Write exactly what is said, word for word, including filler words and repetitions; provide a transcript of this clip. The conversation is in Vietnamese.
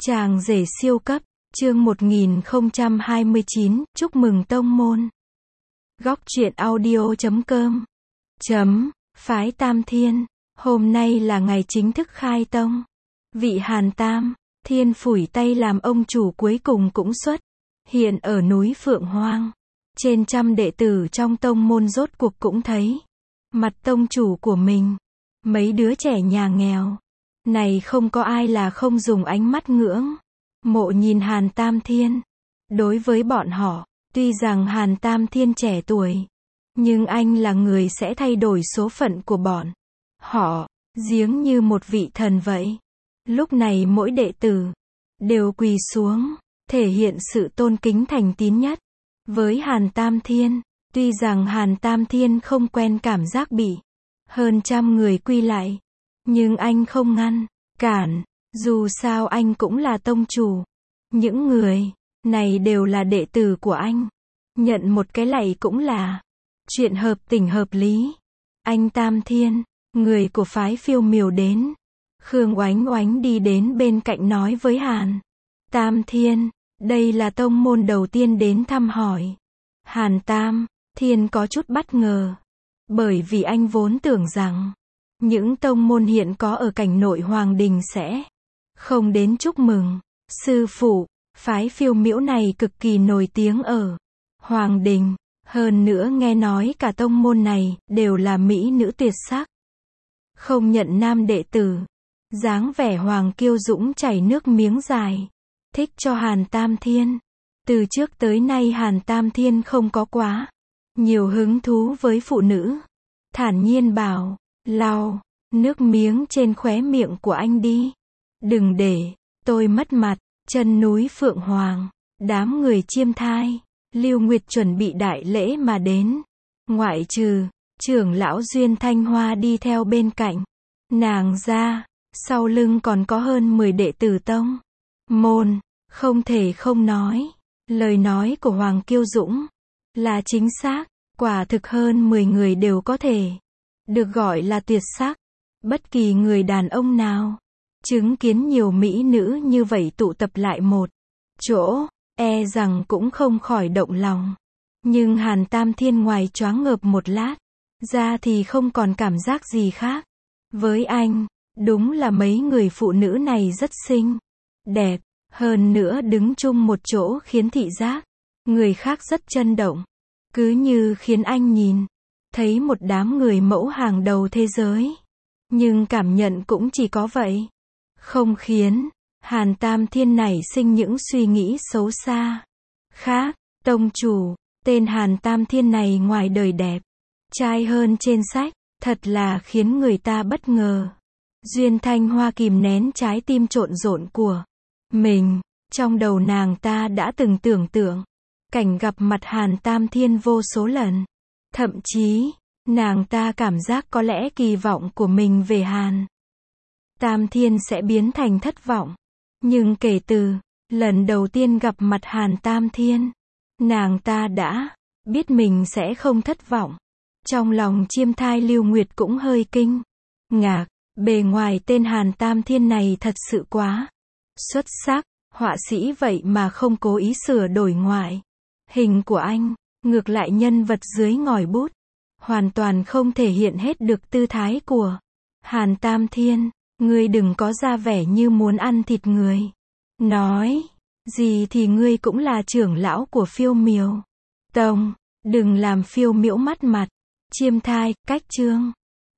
Chàng rể siêu cấp, chương một nghìn không trăm hai mươi chín, chúc mừng tông môn. Góc truyện audio chấm com chấm, phái Tam Thiên, hôm nay là ngày chính thức khai tông. Vị Hàn Tam Thiên phủi tay làm ông chủ cuối cùng cũng xuất hiện ở núi Phượng Hoang. Trên trăm đệ tử trong tông môn rốt cuộc cũng thấy mặt tông chủ của mình. Mấy đứa trẻ nhà nghèo này không có ai là không dùng ánh mắt ngưỡng mộ nhìn Hàn Tam Thiên. Đối với bọn họ, tuy rằng Hàn Tam Thiên trẻ tuổi, nhưng anh là người sẽ thay đổi số phận của bọn họ, giếng như một vị thần vậy. Lúc này mỗi đệ tử đều quỳ xuống, thể hiện sự tôn kính thành tín nhất với Hàn Tam Thiên. Tuy rằng Hàn Tam Thiên không quen cảm giác bị hơn trăm người quy lại, nhưng anh không ngăn cản, dù sao anh cũng là tông chủ. Những người này đều là đệ tử của anh, nhận một cái lạy cũng là chuyện hợp tình hợp lý. Anh Tam Thiên, người của phái Phiêu Miểu đến. Khương Oánh Oánh đi đến bên cạnh nói với Hàn Tam Thiên, đây là tông môn đầu tiên đến thăm hỏi. Hàn Tam Thiên có chút bất ngờ, bởi vì anh vốn tưởng rằng những tông môn hiện có ở cảnh nội Hoàng Đình sẽ không đến chúc mừng. Sư phụ, phái Phiêu Miểu này cực kỳ nổi tiếng ở Hoàng Đình, hơn nữa nghe nói cả tông môn này đều là mỹ nữ tuyệt sắc, không nhận nam đệ tử. Dáng vẻ Hoàng Kiêu Dũng chảy nước miếng dài, thích cho Hàn Tam Thiên. Từ trước tới nay Hàn Tam Thiên không có quá nhiều hứng thú với phụ nữ, thản nhiên bảo, lau nước miếng trên khóe miệng của anh đi, đừng để tôi mất mặt. Chân núi Phượng Hoàng, đám người Chiêm Thai, Lưu Nguyệt chuẩn bị đại lễ mà đến. Ngoại trừ trưởng lão Duyên Thanh Hoa đi theo bên cạnh nàng ra, sau lưng còn có hơn mười đệ tử tông môn. Không thể không nói, lời nói của Hoàng Kiêu Dũng là chính xác, quả thực hơn mười người đều có thể được gọi là tuyệt sắc. Bất kỳ người đàn ông nào chứng kiến nhiều mỹ nữ như vậy tụ tập lại một chỗ, e rằng cũng không khỏi động lòng. Nhưng Hàn Tam Thiên ngoài choáng ngợp một lát ra thì không còn cảm giác gì khác. Với anh, đúng là mấy người phụ nữ này rất xinh đẹp, hơn nữa đứng chung một chỗ khiến thị giác người khác rất chấn động, cứ như khiến anh nhìn thấy một đám người mẫu hàng đầu thế giới. Nhưng cảm nhận cũng chỉ có vậy, không khiến Hàn Tam Thiên nảy sinh những suy nghĩ xấu xa khác. Tông chủ, tên Hàn Tam Thiên này ngoài đời đẹp trai hơn trên sách, thật là khiến người ta bất ngờ. Duyên Thanh Hoa kìm nén trái tim trộn rộn của mình, trong đầu nàng ta đã từng tưởng tượng cảnh gặp mặt Hàn Tam Thiên vô số lần. Thậm chí, nàng ta cảm giác có lẽ kỳ vọng của mình về Hàn Tam Thiên sẽ biến thành thất vọng. Nhưng kể từ lần đầu tiên gặp mặt Hàn Tam Thiên, nàng ta đã biết mình sẽ không thất vọng. Trong lòng Chiêm Thai Lưu Nguyệt cũng hơi kinh ngạc, bề ngoài tên Hàn Tam Thiên này thật sự quá xuất sắc, họa sĩ vậy mà không cố ý sửa đổi ngoại hình của anh, ngược lại nhân vật dưới ngòi bút hoàn toàn không thể hiện hết được tư thái của Hàn Tam Thiên. Ngươi đừng có ra vẻ như muốn ăn thịt người. Nói gì thì ngươi cũng là trưởng lão của Phiêu Miểu tông, đừng làm Phiêu Miểu mất mặt. Chiêm Thai, cách chương.